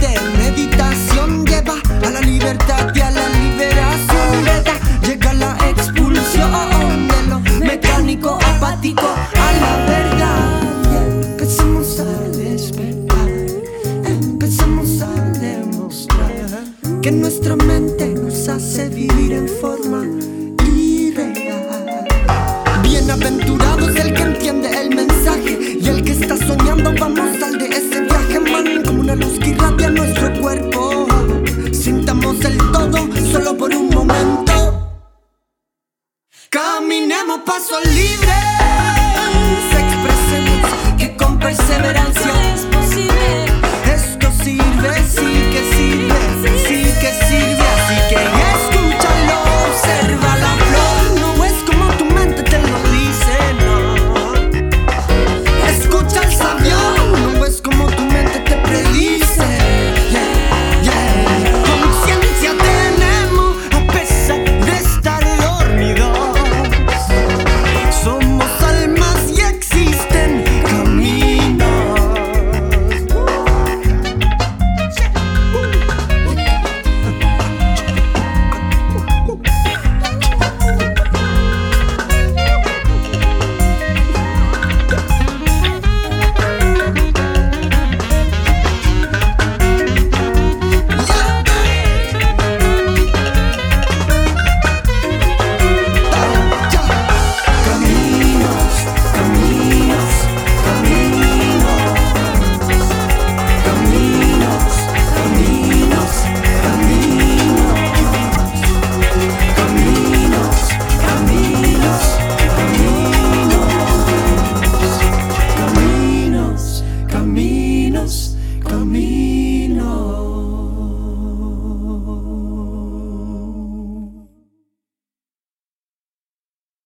de meditación lleva a la libertad y a la liberación, ¿verdad? Llega la expulsión de lo mecánico, apático a la verdad. Y empezamos a despertar, empezamos a demostrar que nuestra mente nos hace vivir en forma irreal. Bienaventurado es el que entiende el mensaje y el que está soñando. Vamos al de ese viaje, man, como una luz que